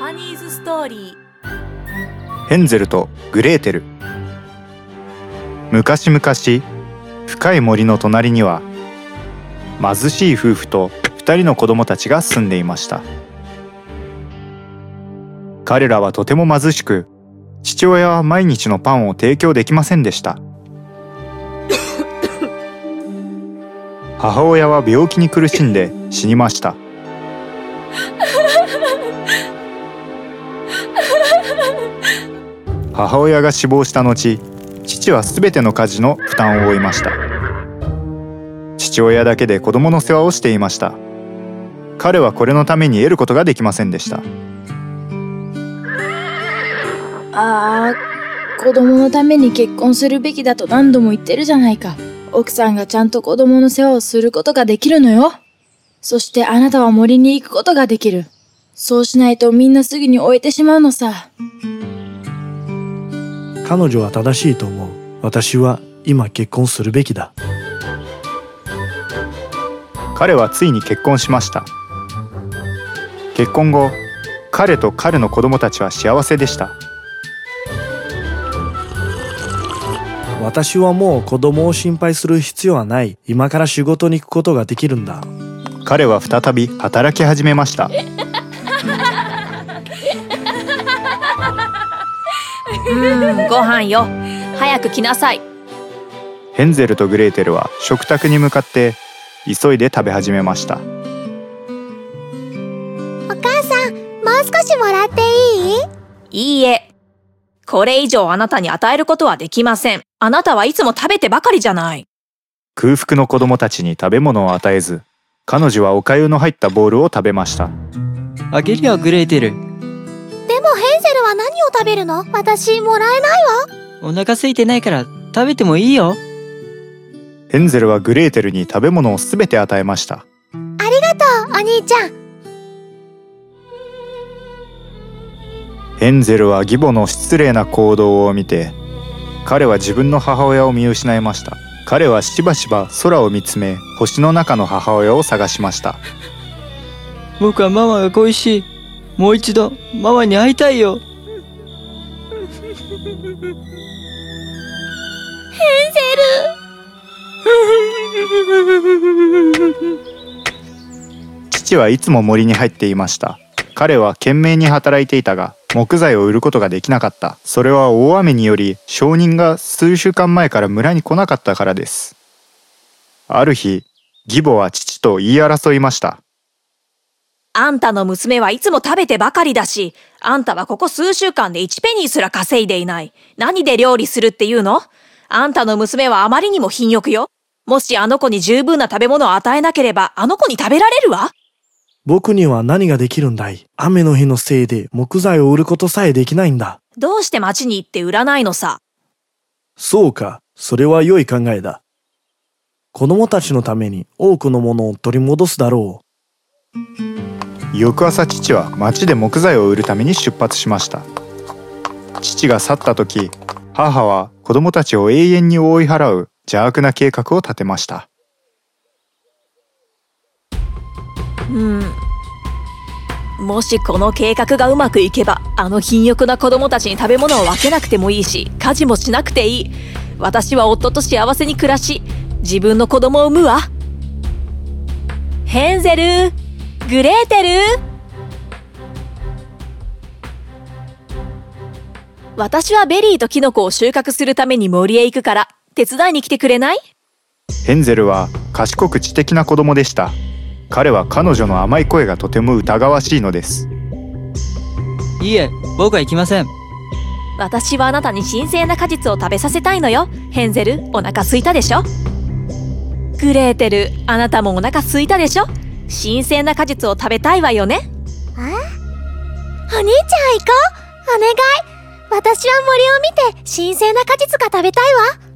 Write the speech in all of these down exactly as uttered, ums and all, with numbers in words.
パニーズストーリー。 ヘンゼルとグレーテル。昔々、深い森の隣には貧しい夫婦と二人の子供たちが住んでいました。彼らはとても貧しく、父親は毎日のパンを提供できませんでした。母親は病気に苦しんで死にました。母親が死亡した後、父はすべての家事の負担を負いました。父親だけで子供の世話をしていました。彼はこれのために得ることができませんでした。 ああ、子供のために結婚するべきだと何度も言ってるじゃないか。奥さんがちゃんと子供の世話をすることができるのよ。そしてあなたは森に行くことができる。そうしないとみんなすぐに終えてしまうのさ。 彼女は正しいと思う。私は今結婚するべきだ。 彼はついに結婚しました。結婚後、彼と彼の子供たちは幸せでした。 私はもう子供を心配する必要はない。今から仕事に行くことができるんだ。 彼は再び働き始めました。 うーん、ご飯よ。早く来なさい。 ヘンゼルとグレーテルは食卓に向かって急いで食べ始めました。 お母さん、もう少しもらっていい？ いいえ。これ以上あなたに与えることはできません。あなたはいつも食べてばかりじゃない。 空腹の子供たちに食べ物を与えず、彼女はお粥の入ったボールを食べました。 あげるよ、グレーテル。 でもヘンゼルは何を食べるの？私もらえないわ。 お腹空いてないから食べてもいいよ。 ヘンゼルはグレーテルに食べ物をすべて与えました。 ありがとう、お兄ちゃん。 ヘンゼルは義母の失礼な行動を見て、彼は自分の母親を見失いました。彼はしばしば空を見つめ、星の中の母親を探しました。 僕はママが恋しい。もう一度ママに会いたいよ。ヘンゼル。父はいつも森に入っていました。彼は懸命に働いていたが、木材を売ることができなかった。それは大雨により証人が数週間前から村に来なかったからです。ある日、義母は父と言い争いました。 あんたの娘はいつも食べてばかりだし、あんたはここ数週間でいちペニーすら稼いでいない。何で料理するっていうの？あんたの娘はあまりにも貧欲よ。もしあの子に十分な食べ物を与えなければ、あの子に食べられるわ。 僕には何ができるんだい？雨の日のせいで木材を売ることさえできないんだ。 どうして町に行って売らないのさ。 そうか、それは良い考えだ。子供たちのために多くのものを取り戻すだろう。翌朝、父は町で木材を売るために出発しました。父が去った時、母は子供たちを永遠に追い払う邪悪な計画を立てました。 うん、もしこの計画がうまくいけば、あの貧欲な子供たちに食べ物を分けなくてもいいし、家事もしなくていい。私は夫と幸せに暮らし、自分の子供を産むわ。ヘンゼル、グレーテル。私はベリーとキノコを収穫するために森へ行くから手伝いに来てくれない？ ヘンゼルは賢く知的な子供でした。彼は彼女の甘い声がとても疑わしいのです。 いいえ、僕は行きません。 私はあなたに神聖な果実を食べさせたいのよ。ヘンゼル、お腹空いたでしょ？グレーテル、あなたもお腹空いたでしょ？神聖な果実を食べたいわよね。 え？お兄ちゃん行こう。お願い。私は森を見て神聖な果実が食べたい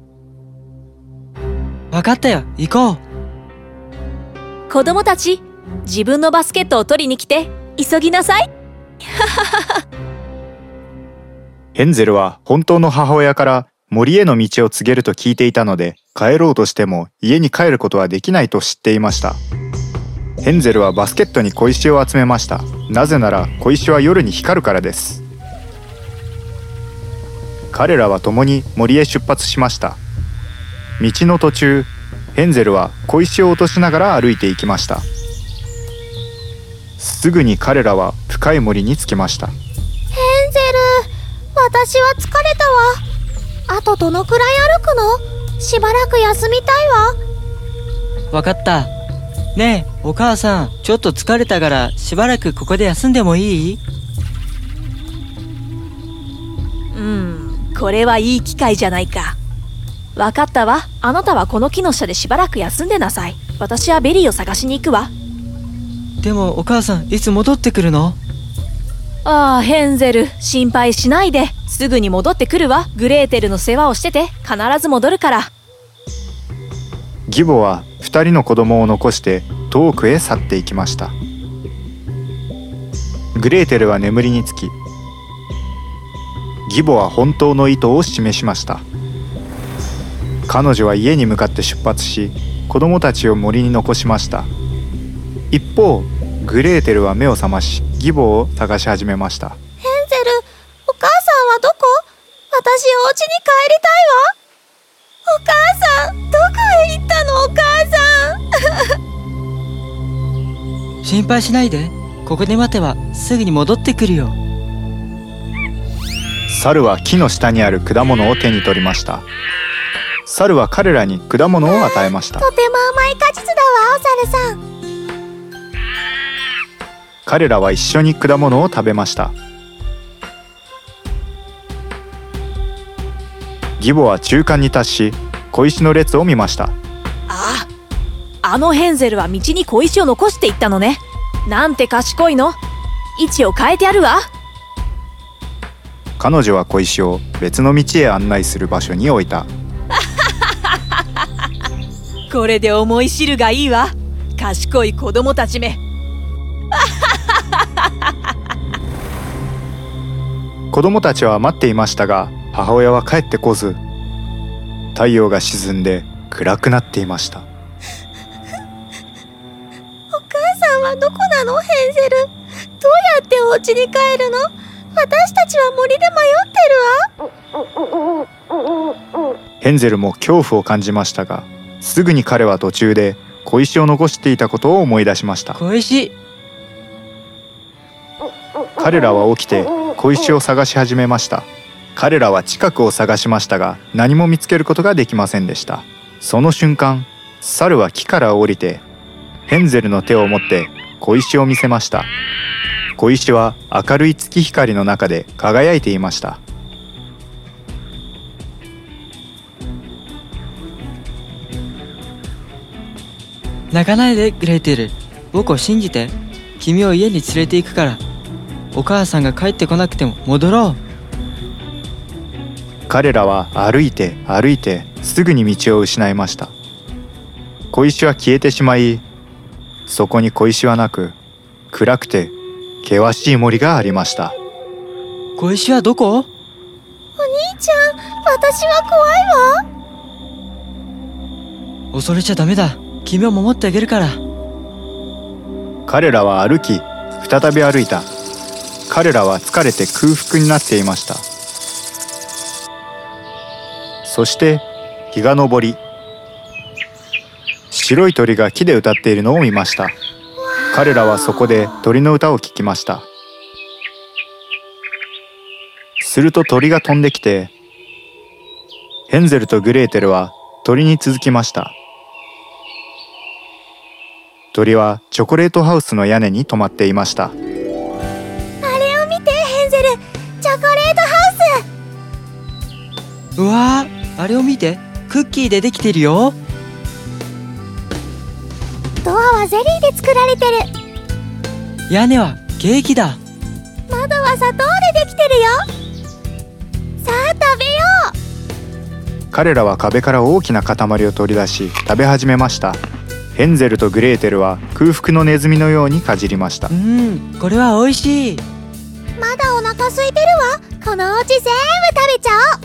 わ。わかったよ、行こう。 子供たち、自分のバスケットを取りに来て、急ぎなさい。 ヘンゼルは本当の母親から森への道を告げると聞いていたので、帰ろうとしても家に帰ることはできないと知っていました。 ヘンゼルはバスケットに小石を集めました。なぜなら小石は夜に光るからです。彼らは共に森へ出発しました。道の途中、ヘンゼルは小石を落としながら歩いていきました。すぐに彼らは深い森に着きました。 ヘンゼル、私は疲れたわ。あとどのくらい歩くの？しばらく休みたいわ。 わかった。ねえ、お母さん、ちょっと疲れたからしばらくここで休んでもいい？ うん、これはいい機会じゃないか。わかったわ。あなたはこの木の下でしばらく休んでなさい。私はベリーを探しに行くわ。 でもお母さん、いつ戻ってくるの？ ああ、ヘンゼル、心配しないで。すぐに戻ってくるわ。グレーテルの世話をしてて、必ず戻るから。 義母は二人の子供を残して遠くへ去っていきました。グレーテルは眠りにつき、義母は本当の意図を示しました。彼女は家に向かって出発し、子供たちを森に残しました。一方、グレーテルは目を覚まし、義母を探し始めました。 ヘンゼル、お母さんはどこ？私お家に帰りたいわ。お母さん、どこへ行ったの？お母さん。心配しないで。ここで待てばすぐに戻ってくるよ。 猿は木の下にある果物を手に取りました。猿は彼らに果物を与えました。 とても甘い果実だわ、お猿さん。 彼らは一緒に果物を食べました。義母は中間に達し、小石の列を見ました。 ああ、あのヘンゼルは道に小石を残していったのね。なんて賢いの。位置を変えてやるわ。 彼女は小石を別の道へ案内する場所に置いた。 これで思い知るがいいわ。賢い子供たちめ。 子供たちは待っていましたが、母親は帰ってこず、太陽が沈んで暗くなっていました。 お母さんはどこなの？ヘンゼル、どうやってお家に帰るの？私たちは森で迷ってるわ。 ヘンゼルも恐怖を感じましたが、すぐに彼は途中で小石を残していたことを思い出しました。 小石。 彼らは起きて小石を探し始めました。彼らは近くを探しましたが、何も見つけることができませんでした。その瞬間、猿は木から降りてヘンゼルの手を持って小石を見せました。小石は明るい月光の中で輝いていました。 泣かないで、グレーテル。僕を信じて。君を家に連れて行くから。お母さんが帰ってこなくても戻ろう。 彼らは歩いて歩いてすぐに道を失いました。小石は消えてしまい、そこに小石はなく、暗くて険しい森がありました。 小石はどこ？ お兄ちゃん、私は怖いわ。 恐れちゃダメだ。君を守ってあげるから。 彼らは歩き、再び歩いた。彼らは疲れて空腹になっていました。そして日が昇り、白い鳥が木で歌っているのを見ました。彼らはそこで鳥の歌を聞きました。すると鳥が飛んできて、ヘンゼルとグレーテルは鳥に続きました。鳥はチョコレートハウスの屋根に止まっていました。 あれを見て、ヘンゼル、チョコレートハウス。 うわー、あれを見て。クッキーでできてるよ。 ドアはゼリーで作られてる。 屋根はケーキだ。 窓は砂糖でできてるよ。さあ食べよう。 彼らは壁から大きな塊を取り出し食べ始めました。ヘンゼルとグレーテルは空腹のネズミのようにかじりました。 うん、これは美味しい。 まだお腹空いてるわ。このお家全部食べちゃおう。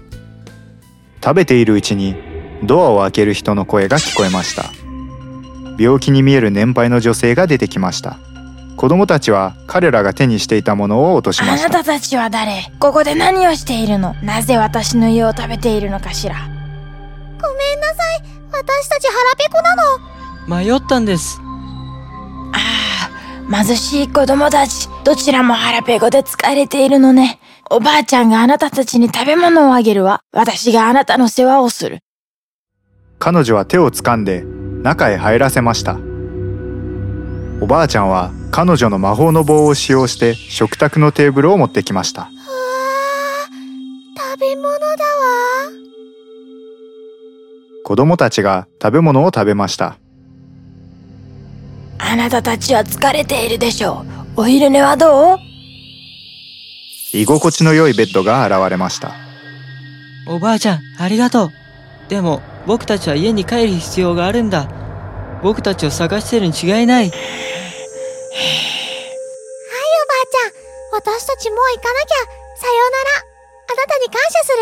食べているうちにドアを開ける人の声が聞こえました。 病気に見える年配の女性が出てきました。子供たちは彼らが手にしていたものを落としました。 あなたたちは誰？ここで何をしているの？なぜ私の家を食べているのかしら？ ごめんなさい。私たち腹ペコなの。 迷ったんです。 ああ、貧しい子供たち、どちらも腹ペコで疲れているのね。おばあちゃんがあなたたちに食べ物をあげるわ。私があなたの世話をする。 彼女は手を掴んで中へ入らせました。おばあちゃんは彼女の魔法の棒を使用して食卓のテーブルを持ってきました。 うわー、食べ物だわ。 子供たちが食べ物を食べました。 あなたたちは疲れているでしょう。お昼寝はどう？ 居心地の良いベッドが現れました。 おばあちゃん、ありがとう。でも、僕たちは家に帰る必要があるんだ。僕たちを探してるに違いない。はい、おばあちゃん、私たちもう行かなきゃ。さようなら。あなたに感謝す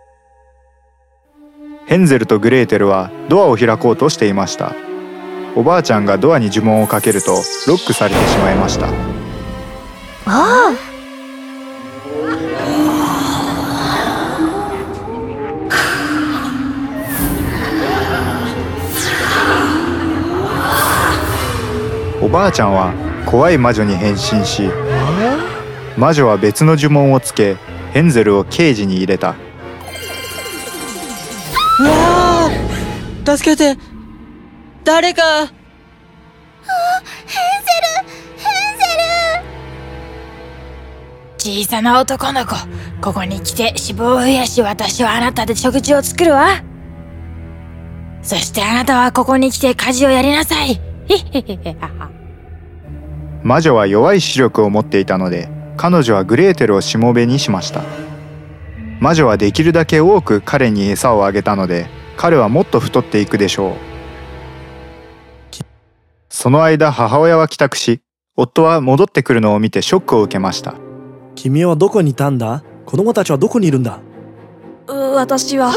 るわ。 ヘンゼルとグレーテルはドアを開こうとしていました。おばあちゃんがドアに呪文をかけるとロックされてしまいました。 ああ。 おばあちゃんは怖い魔女に変身し、魔女は別の呪文をつけヘンゼルをケージに入れた。 うわー、助けて、誰か。あ、 ヘンゼル、ヘンゼル。 小さな男の子、ここに来て脂肪を増やし、私はあなたで食事を作るわ。そしてあなたはここに来て家事をやりなさい。 魔女は弱い視力を持っていたので、彼女はグレーテルをしもべにしました。魔女はできるだけ多く彼に餌をあげたので、彼はもっと太っていくでしょう。その間、母親は帰宅し、夫は戻ってくるのを見てショックを受けました。 君はどこにいたんだ？子供たちはどこにいるんだ？ う私は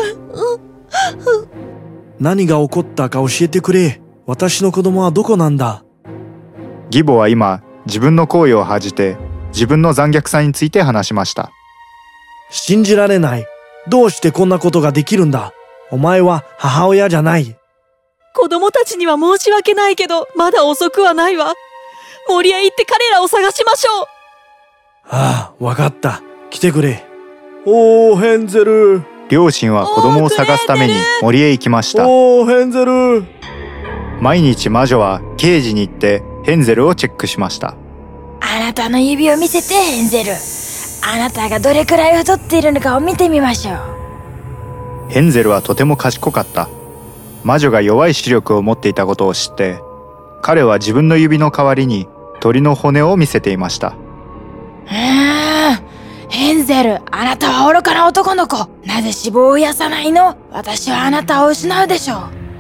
何が起こったか教えてくれ。私の子供はどこなんだ？ 義母は今、自分の行為を恥じて自分の残虐さについて話しました。 信じられない。どうしてこんなことができるんだ？お前は母親じゃない。 子供たちには申し訳ないけど、まだ遅くはないわ。森へ行って彼らを探しましょう。 ああ、わかった。来てくれ。おー、ヘンゼル。 両親は子供を探すために森へ行きました。 おー、ヘンゼル。 毎日魔女はケージに行ってヘンゼルをチェックしました。 あなたの指を見せて、ヘンゼル。あなたがどれくらい太っているのかを見てみましょう。 ヘンゼルはとても賢かった。魔女が弱い視力を持っていたことを知って、彼は自分の指の代わりに鳥の骨を見せていました。 うーん、ヘンゼル、あなたは愚かな男の子。なぜ脂肪を増やさないの？私はあなたを失うでしょう。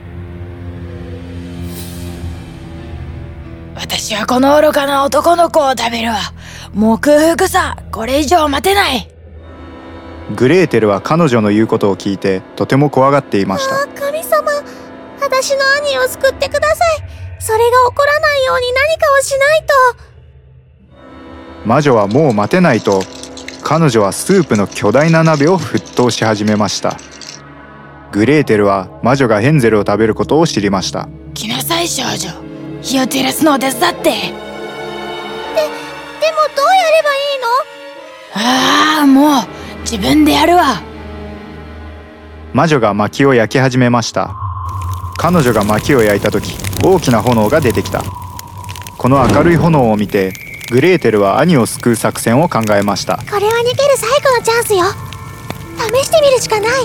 私はこの愚かな男の子を食べるわ。もう空腹さ。これ以上待てない。 グレーテルは彼女の言うことを聞いてとても怖がっていました。 あ、神様、私の兄を救ってください。それが起こらないように何かをしないと。 魔女はもう待てないと、彼女はスープの巨大な鍋を沸騰し始めました。グレーテルは魔女がヘンゼルを食べることを知りました。 来なさい少女。火を照らすのを手伝って。で、でもどうやればいいの？ああ、もう自分でやるわ。 魔女が薪を焼き始めました。彼女が薪を焼いた時、大きな炎が出てきた。この明るい炎を見て、グレーテルは兄を救う作戦を考えました。 これは逃げる最後のチャンスよ。試してみるしかない。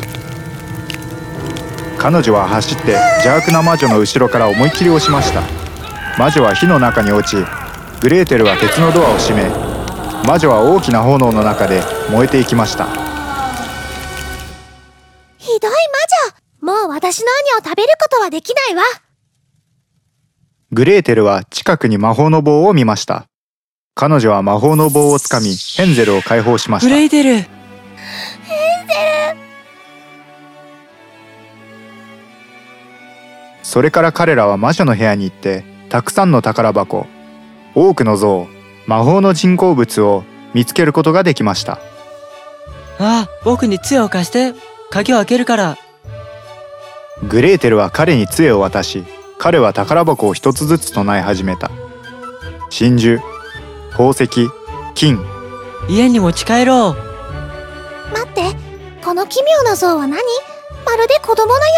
彼女は走って邪悪な魔女の後ろから思いっきり押しました。魔女は火の中に落ち、グレーテルは鉄のドアを閉め、魔女は大きな炎の中で燃えていきました。 ひどい魔女。もう私の兄を食べることはできないわ。 グレーテルは近くに魔法の棒を見ました。彼女は魔法の棒をつかみ、ヘンゼルを解放しました。 グレーテル。 ヘンゼル。 それから彼らは魔女の部屋に行って、たくさんの宝箱、多くの像、魔法の人工物を見つけることができました。 ああ、僕に杖を貸して、鍵を開けるから。 グレーテルは彼に杖を渡し、彼は宝箱を一つずつ唱え始めた。真珠、宝石、金。 家に持ち帰ろう。 待って、この奇妙な像は何？まるで子供のよ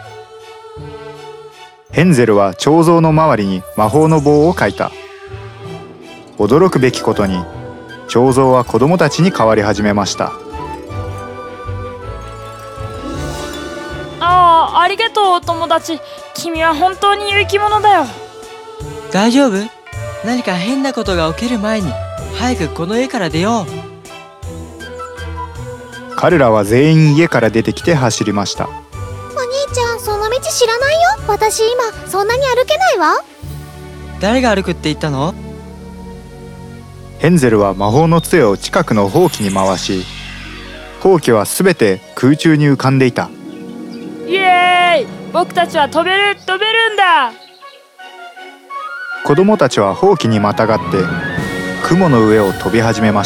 う。 ヘンゼルは彫像の周りに魔法の棒を描いた。驚くべきことに、彫像は子供たちに変わり始めました。 ああ、ありがとうお友達。君は本当に生き物だよ。 大丈夫？何か変なことが起きる前に早くこの家から出よう。 彼らは全員家から出てきて走りました。 お兄ちゃん、その道知らないよ。私今そんなに歩けないわ。 誰が歩くって言ったの？ ヘンゼルは魔法の杖を近くのほうきに回し、ほうきはすべて空中に浮かんでいた。 イエーイ！僕たちは飛べる飛べるんだ。 子供たちはほうきにまたがって雲の上を飛び始めました。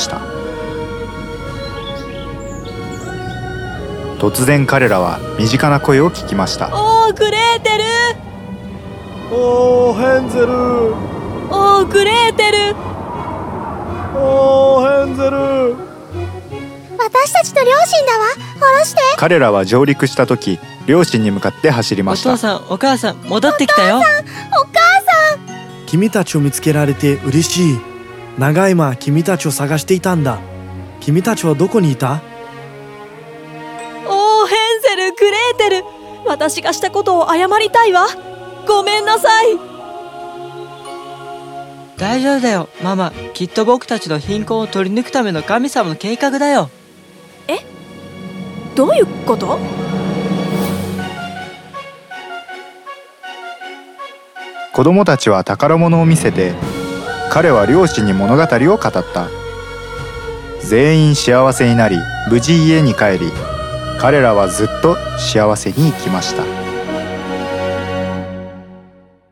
突然彼らは身近な声を聞きました。 おー、グレーテル。 おー、ヘンゼル。 おー、グレーテル。 おー、ヘンゼル。 私たちの両親だわ。下ろして。 彼らは上陸した時、両親に向かって走りました。 お父さん、お母さん、戻ってきたよ。 お母さん。 君たちを見つけられて嬉しい。長い間君たちを探していたんだ。君たちはどこにいた？ おー、ヘンゼル、グレーテル。私がしたことを謝りたいわ。ごめんなさい。 大丈夫だよ、ママ。きっと僕たちの貧困を取り抜くための神様の計画だよ。 え？どういうこと？ 子供たちは宝物を見せて、彼は両親に物語を語った。全員幸せになり、無事家に帰り、彼らはずっと幸せに生きました。